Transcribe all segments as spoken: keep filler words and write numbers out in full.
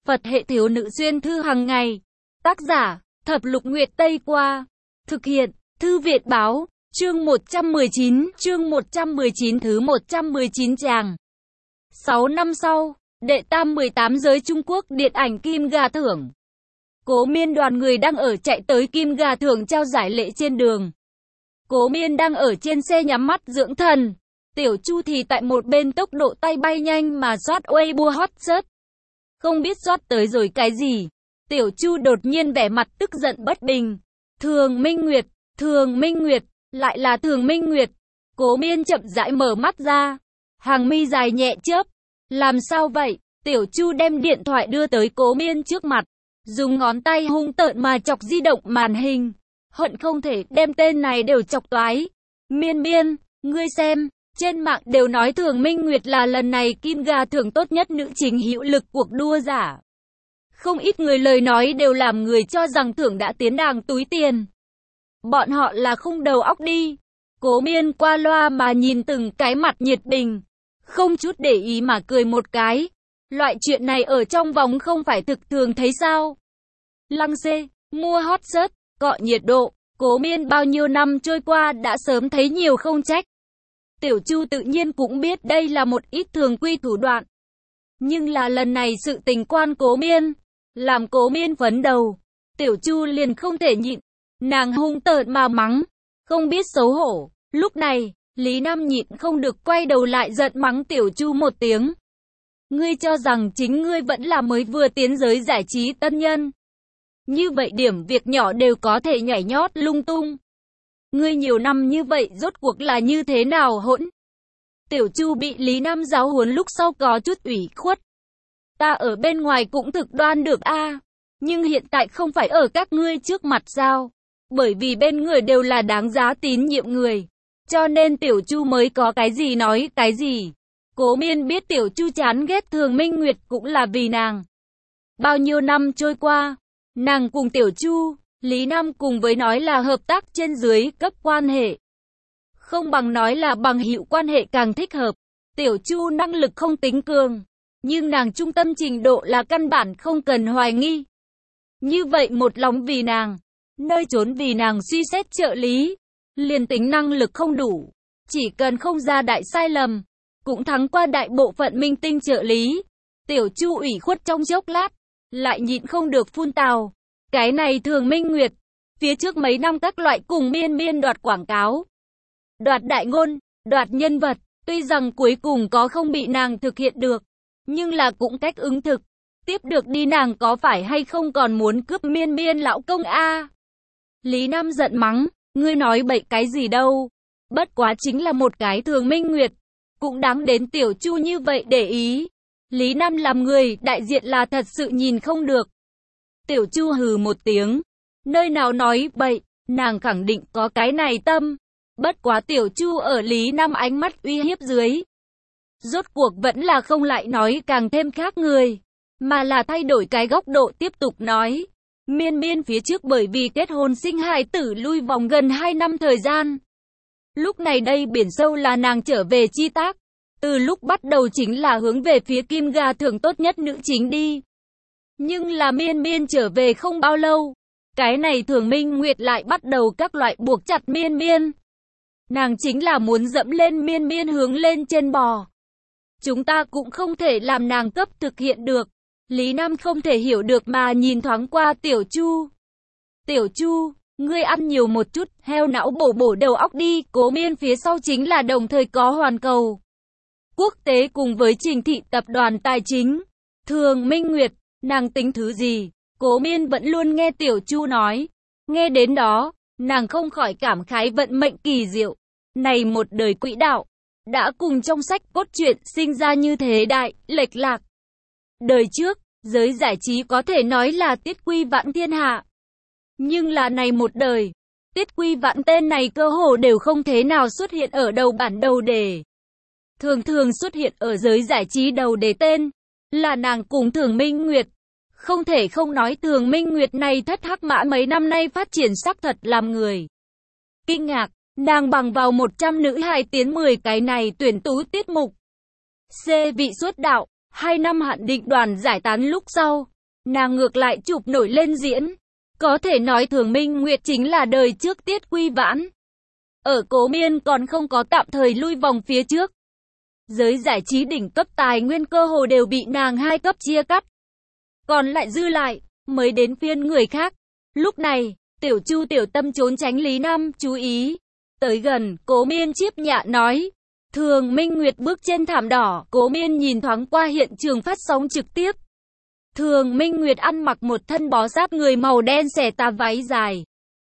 Phật hệ thiếu nữ xuyên thư hàng ngày. Tác giả, Thập Lục Nguyệt Tây Qua. Thực hiện, Thư Viện Báo. Chương một trăm mười chín, chương một trăm mười chín thứ một trăm mười chín tràng. sáu năm sau, đệ tam mười tám giới Trung Quốc điện ảnh Kim Gà Thưởng. Cố Miên đoàn người đang ở chạy tới Kim Gà Thưởng trao giải lễ trên đường. Cố Miên đang ở trên xe nhắm mắt dưỡng thần. Tiểu Chu thì tại một bên tốc độ tay bay nhanh mà soát Weibo hot search. Không biết soát tới rồi cái gì. Tiểu Chu đột nhiên vẻ mặt tức giận bất bình. Thường Minh Nguyệt, Thường Minh Nguyệt, lại là Thường Minh Nguyệt. Cố Miên chậm rãi mở mắt ra. Hàng mi dài nhẹ chớp. Làm sao vậy? Tiểu Chu đem điện thoại đưa tới Cố Miên trước mặt. Dùng ngón tay hung tợn mà chọc di động màn hình. Hận không thể đem tên này đều chọc toái. Miên Miên, ngươi xem. Trên mạng đều nói Thường Minh Nguyệt là lần này Kim Gà Thưởng tốt nhất nữ chính hữu lực cuộc đua giả. Không ít người lời nói đều làm người cho rằng thưởng đã tiến đàng túi tiền. Bọn họ là không đầu óc đi. Cố Miên qua loa mà nhìn từng cái mặt nhiệt tình. Không chút để ý mà cười một cái. Loại chuyện này ở trong vòng không phải thực thường thấy sao. Lăng xê, mua hot search, cọ nhiệt độ. Cố Miên bao nhiêu năm trôi qua đã sớm thấy nhiều không trách. Tiểu Chu tự nhiên cũng biết đây là một ít thường quy thủ đoạn. Nhưng là lần này sự tình quan Cố Miên. Làm Cố Miên phấn đầu. Tiểu Chu liền không thể nhịn. Nàng hung tợn mà mắng. Không biết xấu hổ. Lúc này, Lý Nam nhịn không được quay đầu lại giận mắng Tiểu Chu một tiếng. Ngươi cho rằng chính ngươi vẫn là mới vừa tiến giới giải trí tân nhân. Như vậy điểm việc nhỏ đều có thể nhảy nhót lung tung. Ngươi nhiều năm như vậy rốt cuộc là như thế nào hỗn? Tiểu Chu bị Lý Nam giáo huấn lúc sau có chút ủy khuất. Ta ở bên ngoài cũng thực đoan được a, à, nhưng hiện tại không phải ở các ngươi trước mặt sao? Bởi vì bên người đều là đáng giá tín nhiệm người. Cho nên Tiểu Chu mới có cái gì nói cái gì. Cố Miên biết Tiểu Chu chán ghét Thường Minh Nguyệt cũng là vì nàng. Bao nhiêu năm trôi qua, nàng cùng Tiểu Chu, Lý Nam cùng với nói là hợp tác trên dưới cấp quan hệ. Không bằng nói là bằng hữu quan hệ càng thích hợp. Tiểu Chu năng lực không tính cường, nhưng nàng trung tâm trình độ là căn bản không cần hoài nghi. Như vậy một lòng vì nàng, nơi trốn vì nàng suy xét trợ lý, liền tính năng lực không đủ, chỉ cần không ra đại sai lầm, cũng thắng qua đại bộ phận minh tinh trợ lý. Tiểu Chu ủy khuất trong chốc lát, lại nhịn không được phun tào. Cái này Thường Minh Nguyệt, phía trước mấy năm các loại cùng Miên Miên đoạt quảng cáo, đoạt đại ngôn, đoạt nhân vật, tuy rằng cuối cùng có không bị nàng thực hiện được, nhưng là cũng cách ứng thực. Tiếp được đi nàng có phải hay không còn muốn cướp Miên Miên lão công a? À? Lý Nam giận mắng, ngươi nói bậy cái gì đâu, bất quá chính là một cái Thường Minh Nguyệt, cũng đáng đến Tiểu Chu như vậy để ý. Lý Nam làm người đại diện là thật sự nhìn không được. Tiểu Chu hừ một tiếng, nơi nào nói bậy, nàng khẳng định có cái này tâm. Bất quá Tiểu Chu ở Lý Nam ánh mắt uy hiếp dưới, rốt cuộc vẫn là không lại nói càng thêm khác người, mà là thay đổi cái góc độ tiếp tục nói. Miên Miên phía trước bởi vì kết hôn sinh hài tử lui vòng gần hai năm thời gian. Lúc này đây biển sâu là nàng trở về chi tác. Từ lúc bắt đầu chính là hướng về phía Kim Gà Thưởng tốt nhất nữ chính đi. Nhưng là Miên Miên trở về không bao lâu, cái này Thường Minh Nguyệt lại bắt đầu các loại buộc chặt Miên Miên. Nàng chính là muốn dẫm lên Miên Miên hướng lên trên bò. Chúng ta cũng không thể làm nàng cấp thực hiện được. Lý Nam không thể hiểu được mà nhìn thoáng qua Tiểu Chu. Tiểu Chu, ngươi ăn nhiều một chút, heo não bổ bổ đầu óc đi. Cố Miên phía sau chính là đồng thời có Hoàn Cầu Quốc tế cùng với Trình Thị tập đoàn tài chính. Thường Minh Nguyệt, nàng tính thứ gì? Cố Miên vẫn luôn nghe Tiểu Chu nói. Nghe đến đó, nàng không khỏi cảm khái vận mệnh kỳ diệu. Này một đời quỹ đạo, đã cùng trong sách cốt truyện sinh ra như thế đại, lệch lạc. Đời trước, giới giải trí có thể nói là Tiết Quy Vãn thiên hạ. Nhưng là này một đời, Tiết Quy Vãn tên này cơ hồ đều không thế nào xuất hiện ở đầu bản đầu đề. Thường thường xuất hiện ở giới giải trí đầu đề tên, là nàng cùng Thường Minh Nguyệt. Không thể không nói Thường Minh Nguyệt này thất hắc mã mấy năm nay phát triển sắc thật làm người kinh ngạc. Nàng bằng vào một trăm nữ hài tiến mười cái này tuyển tú tiết mục. C vị xuất đạo, hai năm hạn định đoàn giải tán lúc sau, nàng ngược lại chụp nổi lên diễn. Có thể nói Thường Minh Nguyệt chính là đời trước Tiết Quy Vãn. Ở Cố Miên còn không có tạm thời lui vòng phía trước. Giới giải trí đỉnh cấp tài nguyên cơ hồ đều bị nàng hai cấp chia cắt. Còn lại dư lại, mới đến phiên người khác. Lúc này, Tiểu Chu tiểu tâm trốn tránh Lý Nam chú ý. Tới gần, Cố Miên chiếp nhạ nói. Thường Minh Nguyệt bước trên thảm đỏ, Cố Miên nhìn thoáng qua hiện trường phát sóng trực tiếp. Thường Minh Nguyệt ăn mặc một thân bó sát người màu đen xẻ tà váy dài.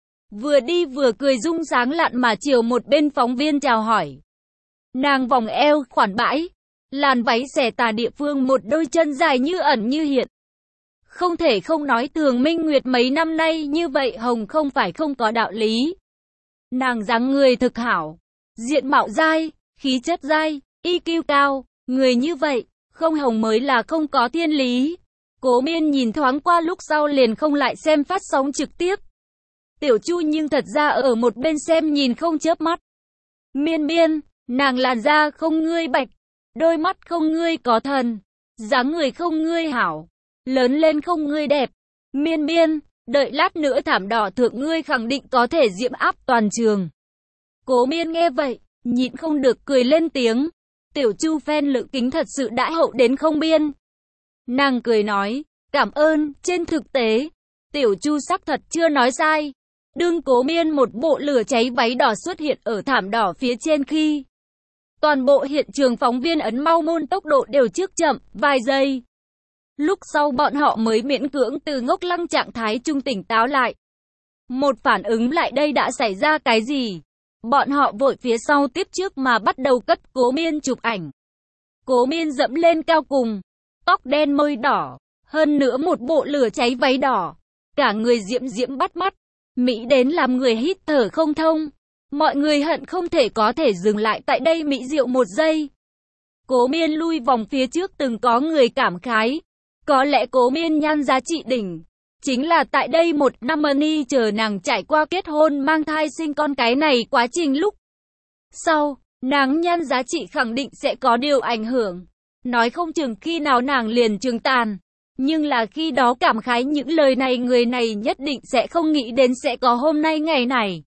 Vừa đi vừa cười rung sáng lạn mà chiều một bên phóng viên chào hỏi. Nàng vòng eo khoản bãi, làn váy xẻ tà địa phương một đôi chân dài như ẩn như hiện. Không thể không nói Thường Minh Nguyệt mấy năm nay như vậy hồng không phải không có đạo lý. Nàng dáng người thực hảo, diện mạo dai, khí chất dai, i kiu cao, người như vậy, không hồng mới là không có thiên lý. Cố Miên nhìn thoáng qua lúc sau liền không lại xem phát sóng trực tiếp. Tiểu Chu nhưng thật ra ở một bên xem nhìn không chớp mắt. Miên Miên, nàng làn da không ngươi bạch, đôi mắt không ngươi có thần, dáng người không ngươi hảo, lớn lên không ngươi đẹp. Miên Miên, đợi lát nữa thảm đỏ thượng ngươi khẳng định có thể diễm áp toàn trường. Cố Miên nghe vậy, nhịn không được cười lên tiếng. Tiểu Chu fan lự kính thật sự đãi hậu đến không biên. Nàng cười nói, cảm ơn, trên thực tế, Tiểu Chu xác thật chưa nói sai. Đương Cố Miên một bộ lửa cháy váy đỏ xuất hiện ở thảm đỏ phía trên khi toàn bộ hiện trường phóng viên ấn mau môn tốc độ đều trước chậm, vài giây. Lúc sau bọn họ mới miễn cưỡng từ ngốc lăng trạng thái trung tỉnh táo lại. Một phản ứng lại đây đã xảy ra cái gì? Bọn họ vội phía sau tiếp trước mà bắt đầu cất Cố Miên chụp ảnh. Cố Miên dẫm lên cao cùng, tóc đen môi đỏ, hơn nữa một bộ lửa cháy váy đỏ. Cả người diễm diễm bắt mắt, mỹ đến làm người hít thở không thông. Mọi người hận không thể có thể dừng lại tại đây mỹ diệu một giây. Cố Miên lui vòng phía trước từng có người cảm khái. Có lẽ Cố Miên nhan giá trị đỉnh chính là tại đây một năm ni chờ nàng trải qua kết hôn mang thai sinh con cái này quá trình lúc sau, nàng nhan giá trị khẳng định sẽ có điều ảnh hưởng. Nói không chừng khi nào nàng liền trường tàn. Nhưng là khi đó cảm khái những lời này người này nhất định sẽ không nghĩ đến sẽ có hôm nay ngày này.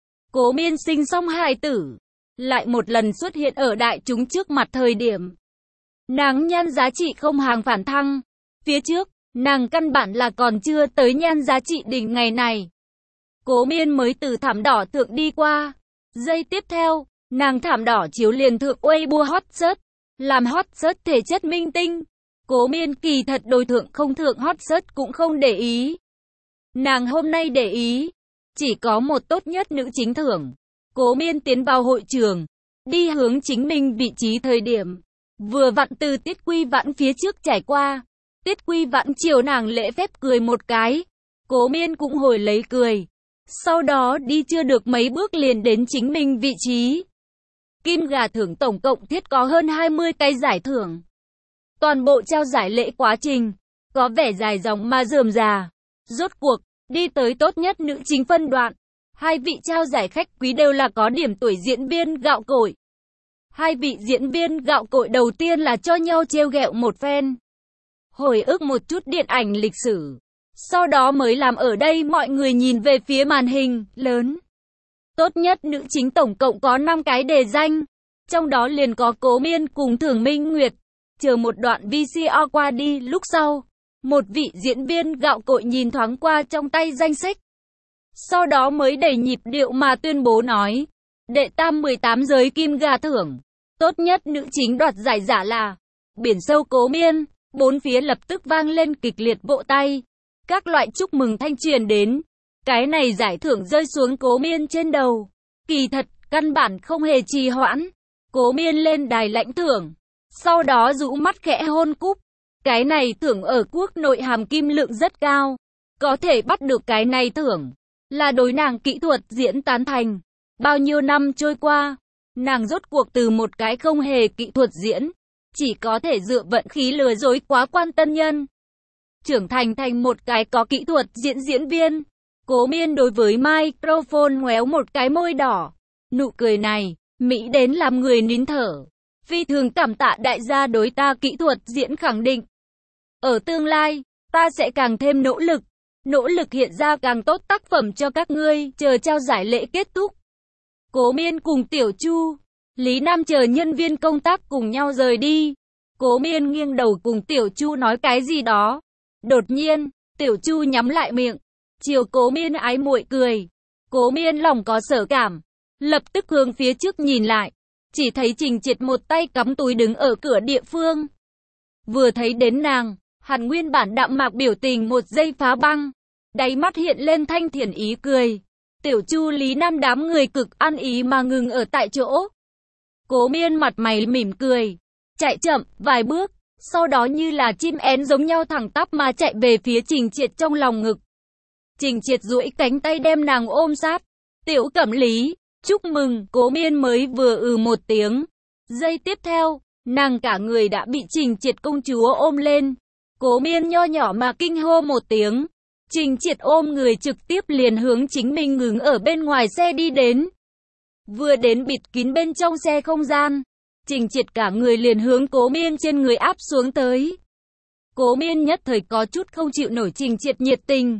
Cố Miên sinh xong hài tử, lại một lần xuất hiện ở đại chúng trước mặt thời điểm. Nàng nhan giá trị không hàng phản thăng. Phía trước, nàng căn bản là còn chưa tới nhan giá trị đỉnh ngày này. Cố Miên mới từ thảm đỏ thượng đi qua. Giây tiếp theo, nàng thảm đỏ chiếu liền thượng Weibo hot search, làm hot search thể chất minh tinh. Cố Miên kỳ thật đối thượng không thượng hot search cũng không để ý. Nàng hôm nay để ý, chỉ có một tốt nhất nữ chính thưởng. Cố Miên tiến vào hội trường, đi hướng chính mình vị trí thời điểm. Vừa vặn từ Tiết Quy Vãn phía trước trải qua. Tiết Quy Vãn chiều nàng lễ phép cười một cái. Cố Miên cũng hồi lấy cười. Sau đó đi chưa được mấy bước liền đến chính mình vị trí. Kim Gà thưởng tổng cộng thiết có hơn hai mươi cái giải thưởng. Toàn bộ trao giải lễ quá trình, có vẻ dài dòng mà rườm rà. Rốt cuộc, đi tới tốt nhất nữ chính phân đoạn. Hai vị trao giải khách quý đều là có điểm tuổi diễn viên gạo cội. Hai vị diễn viên gạo cội đầu tiên là cho nhau trêu ghẹo một phen. Hồi ức một chút điện ảnh lịch sử. Sau đó mới làm ở đây mọi người nhìn về phía màn hình lớn. Tốt nhất nữ chính tổng cộng có năm cái đề danh. Trong đó liền có Cố Miên cùng Thường Minh Nguyệt. Chờ một đoạn vê xê rờ qua đi lúc sau. Một vị diễn viên gạo cội nhìn thoáng qua trong tay danh sách. Sau đó mới đẩy nhịp điệu mà tuyên bố nói. Đệ tam mười tám giới Kim Gà thưởng. Tốt nhất nữ chính đoạt giải giả là Biển Sâu Cố Miên. Bốn phía lập tức vang lên kịch liệt vỗ tay. Các loại chúc mừng thanh truyền đến. Cái này giải thưởng rơi xuống Cố Miên trên đầu. Kỳ thật, căn bản không hề trì hoãn. Cố Miên lên đài lãnh thưởng. Sau đó rũ mắt khẽ hôn cúp. Cái này thưởng ở quốc nội hàm kim lượng rất cao. Có thể bắt được cái này thưởng là đối nàng kỹ thuật diễn tán thành. Bao nhiêu năm trôi qua, nàng rốt cuộc từ một cái không hề kỹ thuật diễn, chỉ có thể dựa vận khí lừa dối quá quan tân nhân, trưởng thành thành một cái có kỹ thuật diễn diễn viên. Cố Miên đối với microphone ngoéo một cái môi đỏ. Nụ cười này, mỹ đến làm người nín thở. Phi thường cảm tạ đại gia đối ta kỹ thuật diễn khẳng định. Ở tương lai, Ta sẽ càng thêm nỗ lực, nỗ lực hiện ra càng tốt tác phẩm cho các ngươi, chờ trao giải lễ kết thúc. Cố Miên cùng Tiểu Chu, Lý Nam chờ nhân viên công tác cùng nhau rời đi. Cố Miên nghiêng đầu cùng Tiểu Chu nói cái gì đó. Đột nhiên, Tiểu Chu nhắm lại miệng, chiều Cố Miên ái muội cười. Cố Miên lòng có sở cảm, lập tức hướng phía trước nhìn lại, chỉ thấy Trình Triệt một tay cắm túi đứng ở cửa địa phương. Vừa thấy đến nàng, hắn nguyên bản đạm mạc biểu tình một giây phá băng, đáy mắt hiện lên thanh thiện ý cười. Tiểu Chu Lý Nam đám người cực ăn ý mà ngừng ở tại chỗ. Cố Miên mặt mày mỉm cười, chạy chậm vài bước, sau đó như là chim én giống nhau thẳng tắp mà chạy về phía Trình Triệt trong lòng ngực. Trình Triệt duỗi cánh tay đem nàng ôm sát. Tiểu Cẩm Lý, chúc mừng. Cố Miên mới vừa ừ một tiếng, giây tiếp theo, nàng cả người đã bị Trình Triệt công chúa ôm lên. Cố Miên nho nhỏ mà kinh hô một tiếng. Trình Triệt ôm người trực tiếp liền hướng chính mình ngừng ở bên ngoài xe đi đến. Vừa đến bịt kín bên trong xe không gian, Trình Triệt cả người liền hướng Cố Miên trên người áp xuống tới. Cố Miên nhất thời có chút không chịu nổi Trình Triệt nhiệt tình.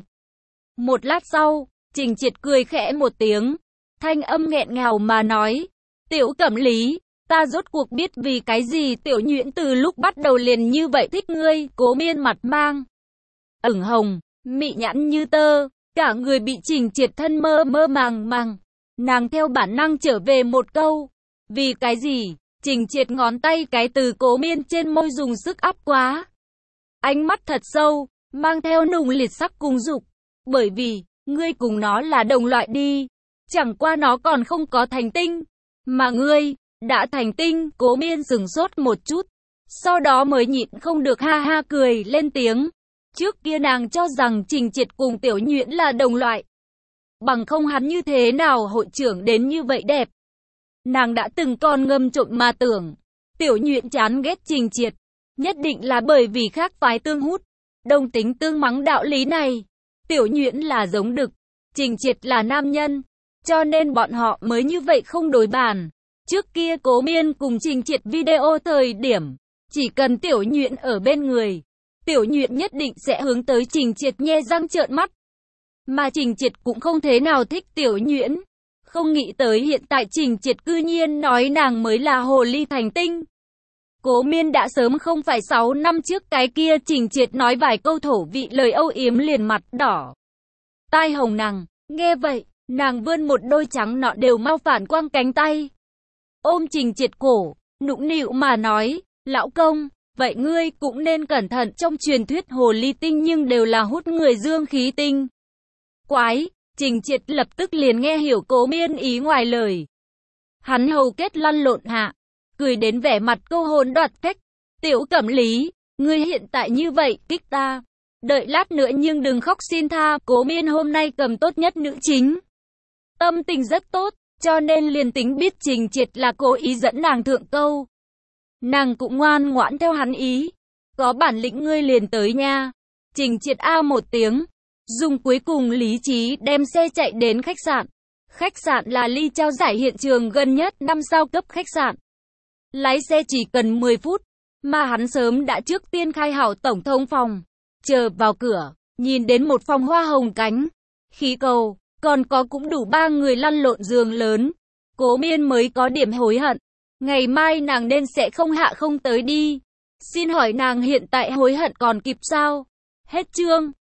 Một lát sau, Trình Triệt cười khẽ một tiếng, thanh âm nghẹn ngào mà nói, Tiểu Cẩm Lý, ta rốt cuộc biết vì cái gì Tiểu Nhuyễn từ lúc bắt đầu liền như vậy thích ngươi. Cố Miên mặt mang ửng hồng, mị nhãn như tơ, cả người bị Trình Triệt thân mơ mơ màng màng. Nàng theo bản năng trở về một câu, vì cái gì? Trình Triệt ngón tay cái từ Cố Miên trên môi dùng sức áp quá. Ánh mắt thật sâu, mang theo nùng liệt sắc cung dục. Bởi vì, ngươi cùng nó là đồng loại đi. Chẳng qua nó còn không có thành tinh. Mà ngươi, đã thành tinh. Cố Miên sửng sốt một chút, sau đó mới nhịn không được ha ha cười lên tiếng. Trước kia nàng cho rằng Trình Triệt cùng Tiểu Nhuyễn là đồng loại. Bằng không hắn như thế nào hội trưởng đến như vậy đẹp. Nàng đã từng còn ngầm trộm mà tưởng, Tiểu Nhuyễn chán ghét Trình Triệt, nhất định là bởi vì khác phái tương hút, đồng tính tương mắng đạo lý này. Tiểu Nhuyễn là giống đực, Trình Triệt là nam nhân, cho nên bọn họ mới như vậy không đối bàn. Trước kia Cố Miên cùng Trình Triệt video thời điểm, chỉ cần Tiểu Nhuyễn ở bên người, Tiểu Nhuyễn nhất định sẽ hướng tới Trình Triệt nhe răng trợn mắt. Mà Trình Triệt cũng không thế nào thích Tiểu Nhuyễn. Không nghĩ tới hiện tại Trình Triệt cư nhiên nói nàng mới là hồ ly thành tinh. Cố Miên đã sớm không phải sáu năm trước cái kia. Trình Triệt nói vài câu thổ vị lời âu yếm liền mặt đỏ tai hồng. Nàng nghe vậy, nàng vươn một đôi trắng nọ đều mau phản quang cánh tay, ôm Trình Triệt cổ, nũng nịu mà nói, lão công, vậy ngươi cũng nên cẩn thận, trong truyền thuyết hồ ly tinh nhưng đều là hút người dương khí tinh. Quái, Trình Triệt lập tức liền nghe hiểu Cố Miên ý ngoài lời. Hắn hầu kết lăn lộn hạ, cười đến vẻ mặt câu hồn đoạt phách. Tiểu Cẩm Lý, ngươi hiện tại như vậy, kích ta. Đợi lát nữa nhưng đừng khóc xin tha. Cố Miên hôm nay cầm tốt nhất nữ chính, tâm tình rất tốt, cho nên liền tính biết Trình Triệt là cố ý dẫn nàng thượng câu, nàng cũng ngoan ngoãn theo hắn ý. Có bản lĩnh ngươi liền tới nha. Trình Triệt a một tiếng, dùng cuối cùng lý trí đem xe chạy đến khách sạn. Khách sạn là ly trao giải hiện trường gần nhất năm sao cấp khách sạn. Lái xe chỉ cần mười phút, mà hắn sớm đã trước tiên khai hảo tổng thông phòng. Chờ vào cửa, nhìn đến một phòng hoa hồng cánh, khí cầu, còn có cũng đủ ba người lăn lộn giường lớn. Cố Miên mới có điểm hối hận. Ngày mai nàng nên sẽ không hạ không tới đi. Xin hỏi nàng hiện tại hối hận còn kịp sao? Hết chương.